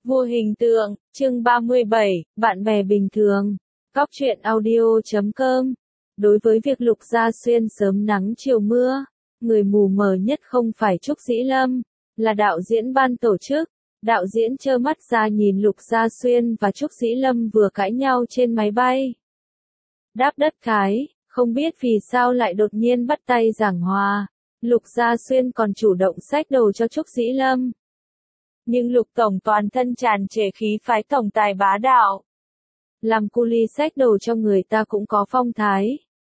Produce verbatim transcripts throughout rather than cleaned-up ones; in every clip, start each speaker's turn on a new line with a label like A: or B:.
A: Vua hình tượng, chương ba mươi bảy, bạn bè bình thường. Góc truyện audio chấm com. Đối với việc Lục Gia Xuyên sớm nắng chiều mưa, người mù mờ nhất không phải Trúc Dĩ Lâm, là đạo diễn ban tổ chức. Đạo diễn trơ mắt ra nhìn Lục Gia Xuyên và Trúc Dĩ Lâm vừa cãi nhau trên máy bay. Đáp đất cái, không biết vì sao lại đột nhiên bắt tay giảng hòa. Lục Gia Xuyên còn chủ động xách đồ cho Trúc Dĩ Lâm. Nhưng Lục Tổng toàn thân tràn trề khí phái tổng tài bá đạo. Làm cu li xách đồ cho người ta cũng có phong thái.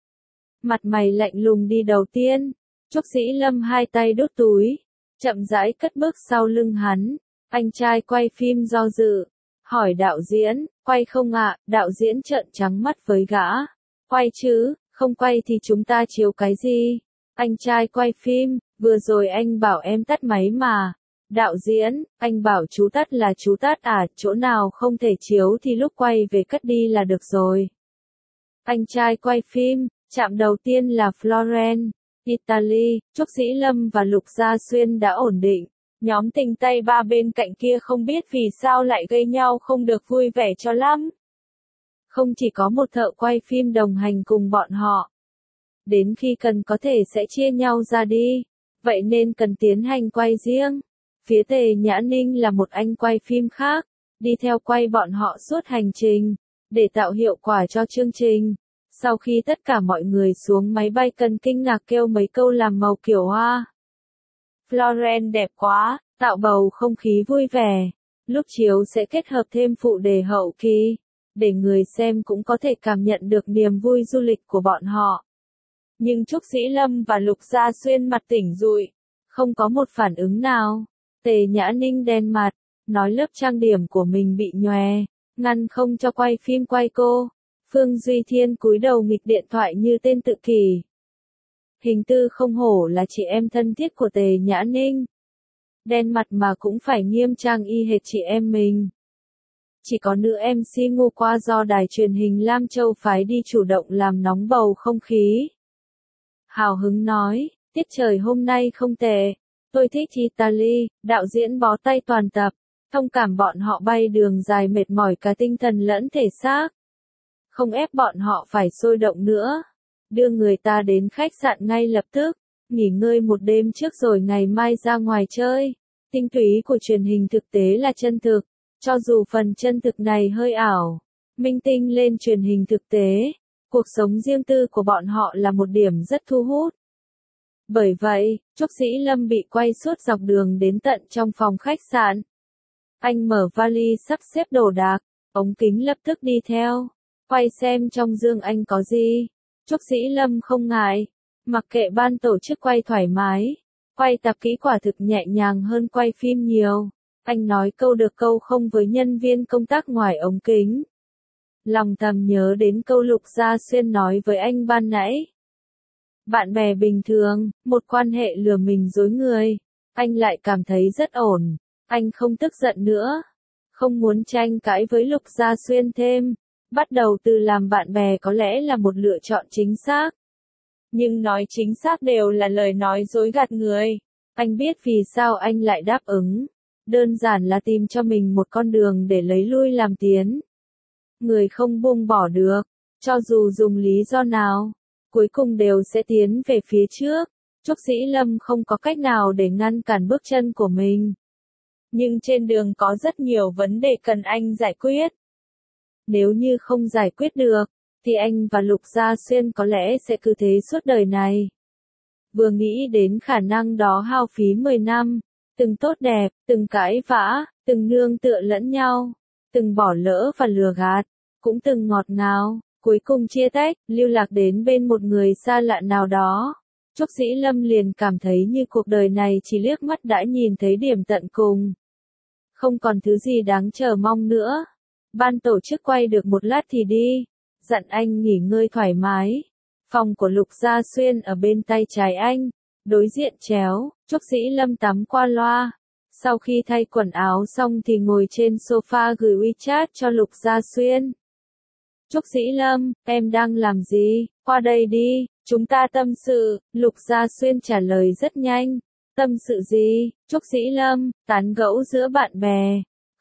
A: Mặt mày lạnh lùng đi đầu tiên, Trúc Dĩ Lâm hai tay đút túi, chậm rãi cất bước sau lưng hắn. Anh trai quay phim do dự, hỏi đạo diễn, quay không ạ? Đạo diễn trợn trắng mắt với gã. Quay chứ, không quay thì chúng ta chiếu cái gì? Anh trai quay phim, vừa rồi anh bảo em tắt máy mà. Đạo diễn, anh bảo chú tắt là chú tắt à, chỗ nào không thể chiếu thì lúc quay về cất đi là được rồi. Anh trai quay phim, trạm đầu tiên là Florence, Italy. Trúc Dĩ Lâm và Lục Gia Xuyên đã ổn định. Nhóm tình Tây ba bên cạnh kia không biết vì sao lại gây nhau không được vui vẻ cho lắm. Không chỉ có một thợ quay phim đồng hành cùng bọn họ. Đến khi cần có thể sẽ chia nhau ra đi. Vậy nên cần tiến hành quay riêng. Phía Tề Nhã Ninh là một anh quay phim khác, đi theo quay bọn họ suốt hành trình, để tạo hiệu quả cho chương trình. Sau khi tất cả mọi người xuống máy bay cần kinh ngạc kêu mấy câu làm màu kiểu hoa. Florence đẹp quá, tạo bầu không khí vui vẻ. Lúc chiếu sẽ kết hợp thêm phụ đề hậu kỳ, để người xem cũng có thể cảm nhận được niềm vui du lịch của bọn họ. Nhưng Trúc Dĩ Lâm và Lục Gia Xuyên mặt tỉnh rụi, không có một phản ứng nào. Tề Nhã Ninh đen mặt, nói lớp trang điểm của mình bị nhòe, ngăn không cho quay phim quay cô. Phương Duy Thiên cúi đầu nghịch điện thoại như tên tự kỷ. Hình tư không hổ là chị em thân thiết của Tề Nhã Ninh. Đen mặt mà cũng phải nghiêm trang y hệt chị em mình. Chỉ có nữ em xê Ngô Qua do đài truyền hình Lam Châu phái đi chủ động làm nóng bầu không khí. Hào hứng nói, tiết trời hôm nay không tệ. Tôi thích Italy, đạo diễn bó tay toàn tập, thông cảm bọn họ bay đường dài mệt mỏi cả tinh thần lẫn thể xác. Không ép bọn họ phải sôi động nữa. Đưa người ta đến khách sạn ngay lập tức, nghỉ ngơi một đêm trước rồi ngày mai ra ngoài chơi. Tinh túy của truyền hình thực tế là chân thực, cho dù phần chân thực này hơi ảo. Minh tinh lên truyền hình thực tế, cuộc sống riêng tư của bọn họ là một điểm rất thu hút. Bởi vậy, Trúc Dĩ Lâm bị quay suốt dọc đường đến tận trong phòng khách sạn. Anh mở vali sắp xếp đồ đạc, ống kính lập tức đi theo, quay xem trong dương anh có gì. Trúc Dĩ Lâm không ngại, mặc kệ ban tổ chức quay thoải mái, quay tập kỹ quả thực nhẹ nhàng hơn quay phim nhiều. Anh nói câu được câu không với nhân viên công tác ngoài ống kính. Lòng thầm nhớ đến câu Lục Gia Xuyên nói với anh ban nãy. Bạn bè bình thường, một quan hệ lừa mình dối người. Anh lại cảm thấy rất ổn. Anh không tức giận nữa. Không muốn tranh cãi với Lục Gia Xuyên thêm. Bắt đầu từ làm bạn bè có lẽ là một lựa chọn chính xác. Nhưng nói chính xác đều là lời nói dối gạt người. Anh biết vì sao anh lại đáp ứng. Đơn giản là tìm cho mình một con đường để lấy lui làm tiến. Người không buông bỏ được, cho dù dùng lý do nào, cuối cùng đều sẽ tiến về phía trước. Trúc Dĩ Lâm không có cách nào để ngăn cản bước chân của mình. Nhưng trên đường có rất nhiều vấn đề cần anh giải quyết. Nếu như không giải quyết được, thì anh và Lục Gia Xuyên có lẽ sẽ cứ thế suốt đời này. Vừa nghĩ đến khả năng đó hao phí mười năm, từng tốt đẹp, từng cãi vã, từng nương tựa lẫn nhau, từng bỏ lỡ và lừa gạt, cũng từng ngọt ngào, cuối cùng chia tách, lưu lạc đến bên một người xa lạ nào đó. Trúc Dĩ Lâm liền cảm thấy như cuộc đời này chỉ liếc mắt đã nhìn thấy điểm tận cùng. Không còn thứ gì đáng chờ mong nữa. Ban tổ chức quay được một lát thì đi, dặn anh nghỉ ngơi thoải mái. Phòng của Lục Gia Xuyên ở bên tay trái anh, đối diện chéo. Trúc Dĩ Lâm tắm qua loa. Sau khi thay quần áo xong thì ngồi trên sofa gửi WeChat cho Lục Gia Xuyên. Trúc Dĩ Lâm, em đang làm gì? Qua đây đi, chúng ta tâm sự. Lục Gia Xuyên trả lời rất nhanh. Tâm sự gì? Trúc Dĩ Lâm, tán gẫu giữa bạn bè.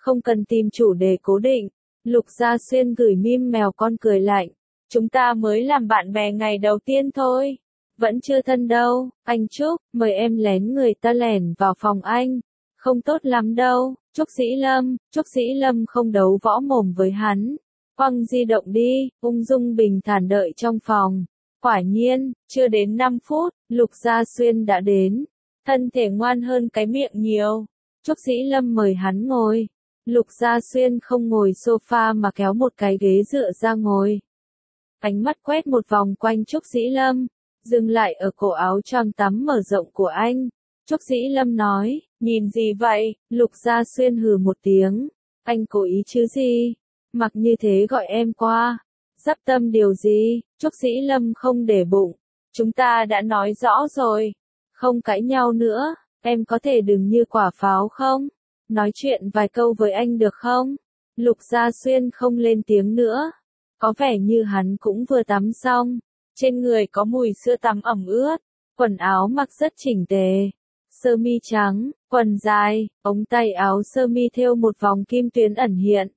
A: không cần tìm chủ đề cố định. Lục Gia Xuyên gửi meme mèo con cười lạnh. Chúng ta mới làm bạn bè ngày đầu tiên thôi. Vẫn chưa thân đâu, anh Trúc, mời em lén người ta lẻn vào phòng anh. Không tốt lắm đâu, Trúc Dĩ Lâm, Trúc Dĩ Lâm không đấu võ mồm với hắn. Quăng di động đi, ung dung bình thản đợi trong phòng. Quả nhiên, chưa đến năm phút, Lục Gia Xuyên đã đến. Thân thể ngoan hơn cái miệng nhiều. Trúc Dĩ Lâm mời hắn ngồi. Lục Gia Xuyên không ngồi sofa mà kéo một cái ghế dựa ra ngồi. Ánh mắt quét một vòng quanh Trúc Dĩ Lâm, dừng lại ở cổ áo choàng tắm mở rộng của anh. Trúc Dĩ Lâm nói, nhìn gì vậy? Lục Gia Xuyên hừ một tiếng. Anh cố ý chứ gì? Mặc như thế gọi em qua. Dắp tâm điều gì? Trúc Dĩ Lâm không để bụng. Chúng ta đã nói rõ rồi. Không cãi nhau nữa. Em có thể đừng như quả pháo không? Nói chuyện vài câu với anh được không? Lục Gia Xuyên không lên tiếng nữa. Có vẻ như hắn cũng vừa tắm xong. Trên người có mùi sữa tắm ẩm ướt. Quần áo mặc rất chỉnh tề. Sơ mi trắng, quần dài, ống tay áo sơ mi thêu một vòng kim tuyến ẩn hiện.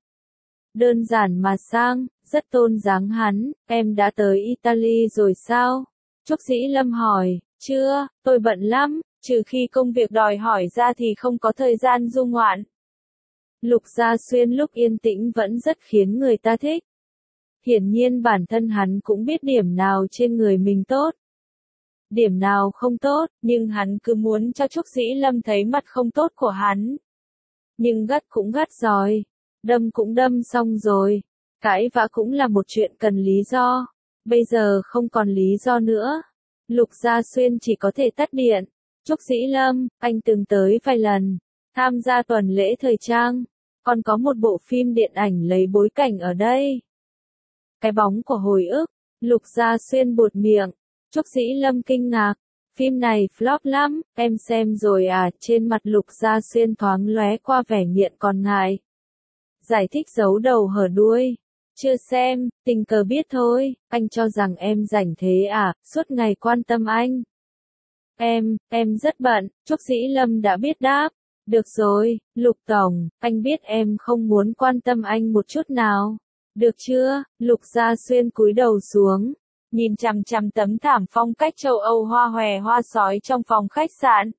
A: Đơn giản mà sang, rất tôn dáng hắn. Em đã tới Italy rồi sao? Trúc Dĩ Lâm hỏi. Chưa, tôi bận lắm, trừ khi công việc đòi hỏi ra thì không có thời gian du ngoạn. Lục Gia Xuyên lúc yên tĩnh vẫn rất khiến người ta thích. Hiển nhiên bản thân hắn cũng biết điểm nào trên người mình tốt, điểm nào không tốt, nhưng hắn cứ muốn cho Trúc Dĩ Lâm thấy mặt không tốt của hắn. Nhưng gắt cũng gắt rồi, đâm cũng đâm xong rồi, cãi vã cũng là một chuyện cần lý do. Bây giờ không còn lý do nữa. Lục Gia Xuyên chỉ có thể tắt điện. Trúc Dĩ Lâm, anh từng tới vài lần, tham gia tuần lễ thời trang, còn có một bộ phim điện ảnh lấy bối cảnh ở đây. Cái bóng của hồi ức. Lục Gia Xuyên buột miệng. Trúc Dĩ Lâm kinh ngạc. Phim này flop lắm, em xem rồi à? Trên mặt Lục Gia Xuyên thoáng lóe qua vẻ nghiện còn ngại. Giải thích giấu đầu hở đuôi. Chưa xem, tình cờ biết thôi. Anh cho rằng em rảnh thế à? Suốt ngày quan tâm anh. Em, em rất bận. Trúc Dĩ Lâm đã biết đáp. Được rồi, Lục Tổng, anh biết em không muốn quan tâm anh một chút nào. Được chưa? Lục Gia Xuyên cúi đầu xuống, nhìn chằm chằm tấm thảm phong cách châu Âu hoa hòe hoa sói trong phòng khách sạn.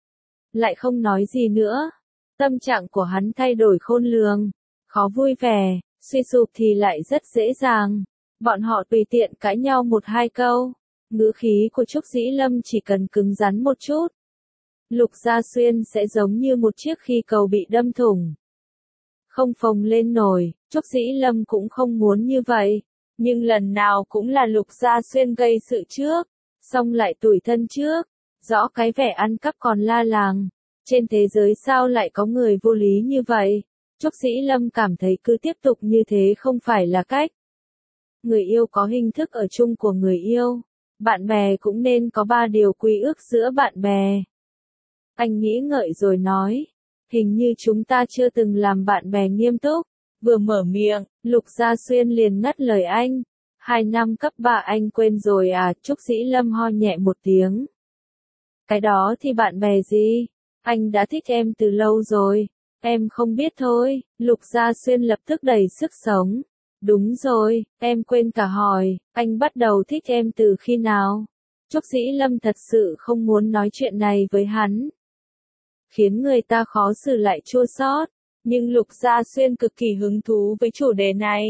A: Lại không nói gì nữa. Tâm trạng của hắn thay đổi khôn lường. Khó vui vẻ, suy sụp thì lại rất dễ dàng. Bọn họ tùy tiện cãi nhau một hai câu. Ngữ khí của Trúc Dĩ Lâm chỉ cần cứng rắn một chút. Lục Gia Xuyên sẽ giống như một chiếc khí cầu bị đâm thủng. Không phồng lên nổi, Trúc Dĩ Lâm cũng không muốn như vậy. Nhưng lần nào cũng là Lục Gia Xuyên gây sự trước, xong lại tủi thân trước. Rõ cái vẻ ăn cắp còn la làng. Trên thế giới sao lại có người vô lý như vậy? Trúc Dĩ Lâm cảm thấy cứ tiếp tục như thế không phải là cách. Người yêu có hình thức ở chung của người yêu. Bạn bè cũng nên có ba điều quy ước giữa bạn bè. Anh nghĩ ngợi rồi nói. Hình như chúng ta chưa từng làm bạn bè nghiêm túc. Vừa mở miệng, Lục Gia Xuyên liền ngắt lời anh. Hai năm cấp ba anh quên rồi à? Trúc Dĩ Lâm ho nhẹ một tiếng. Cái đó thì bạn bè gì? Anh đã thích em từ lâu rồi. Em không biết thôi. Lục Gia Xuyên lập tức đầy sức sống. Đúng rồi, em quên cả hỏi, anh bắt đầu thích em từ khi nào? Trúc Dĩ Lâm thật sự không muốn nói chuyện này với hắn. Khiến người ta khó xử lại chua xót, nhưng Lục Gia Xuyên cực kỳ hứng thú với chủ đề này.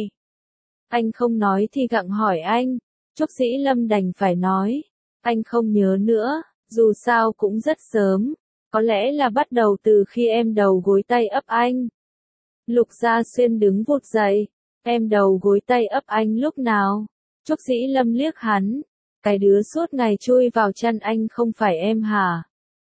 A: Anh không nói thì gặng hỏi anh. Trúc Dĩ Lâm đành phải nói. Anh không nhớ nữa, dù sao cũng rất sớm. Có lẽ là bắt đầu từ khi em đầu gối tay ấp anh. Lục Gia Xuyên đứng vụt dậy. Em đầu gối tay ấp anh lúc nào? Trúc Dĩ Lâm liếc hắn. Cái đứa suốt ngày chui vào chăn anh không phải em hả?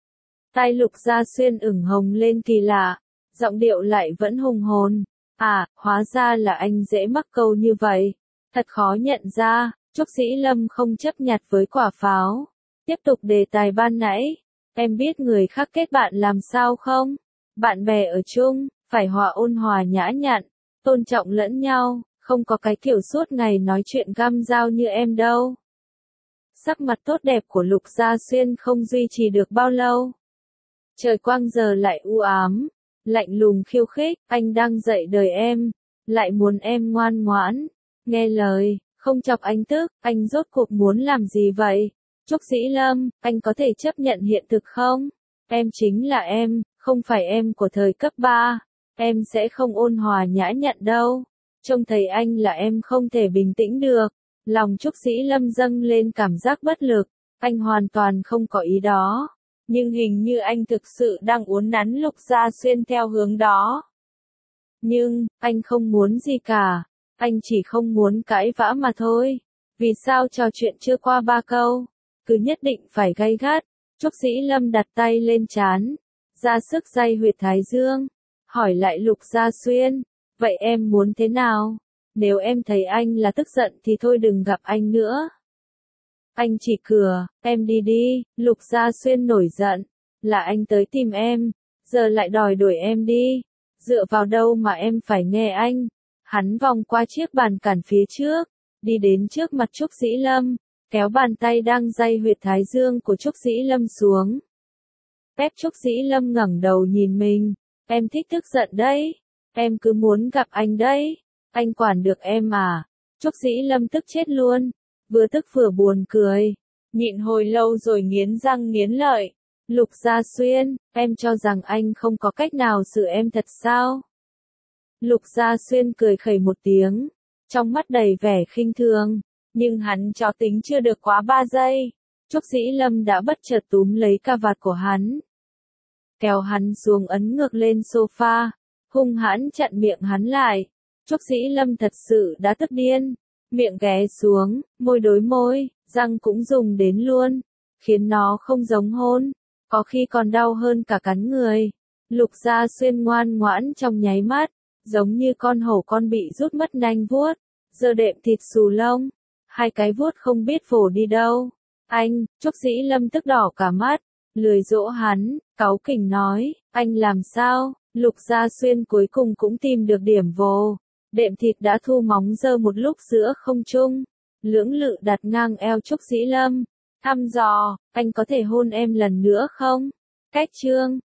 A: Tai Lục Gia Xuyên ửng hồng lên kỳ lạ. Giọng điệu lại vẫn hùng hồn. À, hóa ra là anh dễ mắc câu như vậy. Thật khó nhận ra. Trúc Dĩ Lâm không chấp nhặt với quả pháo. Tiếp tục đề tài ban nãy. Em biết người khác kết bạn làm sao không? Bạn bè ở chung, phải hòa ôn hòa nhã nhặn, tôn trọng lẫn nhau, không có cái kiểu suốt ngày nói chuyện găm dao như em đâu. Sắc mặt tốt đẹp của Lục Gia Xuyên không duy trì được bao lâu. Trời quang giờ lại u ám, lạnh lùng khiêu khích, anh đang dạy đời em, lại muốn em ngoan ngoãn, nghe lời, không chọc anh tức, anh rốt cuộc muốn làm gì vậy? Trúc Dĩ Lâm, anh có thể chấp nhận hiện thực không? Em chính là em, không phải em của thời cấp ba, em sẽ không ôn hòa nhã nhặn đâu. Trông thấy anh là em không thể bình tĩnh được. Lòng Trúc Dĩ Lâm dâng lên cảm giác bất lực, anh hoàn toàn không có ý đó. Nhưng hình như anh thực sự đang uốn nắn Lục Gia Xuyên theo hướng đó. Nhưng, anh không muốn gì cả, anh chỉ không muốn cãi vã mà thôi. Vì sao trò chuyện chưa qua ba câu, cứ nhất định phải gay gắt? Trúc Dĩ Lâm đặt tay lên trán, ra sức day huyệt thái dương, hỏi lại Lục Gia Xuyên, vậy em muốn thế nào? Nếu em thấy anh là tức giận thì thôi đừng gặp anh nữa. Anh chỉ cửa, em đi đi. Lục Gia Xuyên nổi giận, là anh tới tìm em, giờ lại đòi đuổi em đi. Dựa vào đâu mà em phải nghe anh? Hắn vòng qua chiếc bàn cản phía trước, đi đến trước mặt Trúc Dĩ Lâm, kéo bàn tay đang day huyệt thái dương của Trúc Dĩ Lâm xuống. Ép Trúc Dĩ Lâm ngẩng đầu nhìn mình, em thích tức giận đấy, em cứ muốn gặp anh đấy, anh quản được em à? Trúc Dĩ Lâm tức chết luôn, vừa tức vừa buồn cười, nhịn hồi lâu rồi nghiến răng nghiến lợi. Lục Gia Xuyên, em cho rằng anh không có cách nào xử em thật sao? Lục Gia Xuyên cười khẩy một tiếng, trong mắt đầy vẻ khinh thường, nhưng hắn chó tính chưa được quá ba giây. Trúc Dĩ Lâm đã bất chợt túm lấy cà vạt của hắn, kéo hắn xuống ấn ngược lên sofa, hung hãn chặn miệng hắn lại. Trúc Dĩ Lâm thật sự đã tức điên, miệng ghé xuống, môi đối môi, răng cũng dùng đến luôn, khiến nó không giống hôn, có khi còn đau hơn cả cắn người. Lục Gia Xuyên ngoan ngoãn trong nháy mắt, giống như con hổ con bị rút mất nanh vuốt, giơ đệm thịt xù lông, hai cái vuốt không biết phổ đi đâu. Anh, Trúc Dĩ Lâm tức đỏ cả mắt, lười dỗ hắn, cáu kỉnh nói, anh làm sao? Lục Gia Xuyên cuối cùng cũng tìm được điểm vồ, đệm thịt đã thu móng giơ một lúc giữa không trung, lưỡng lự đặt ngang eo Trúc Dĩ Lâm, thăm dò, anh có thể hôn em lần nữa không? Cách chương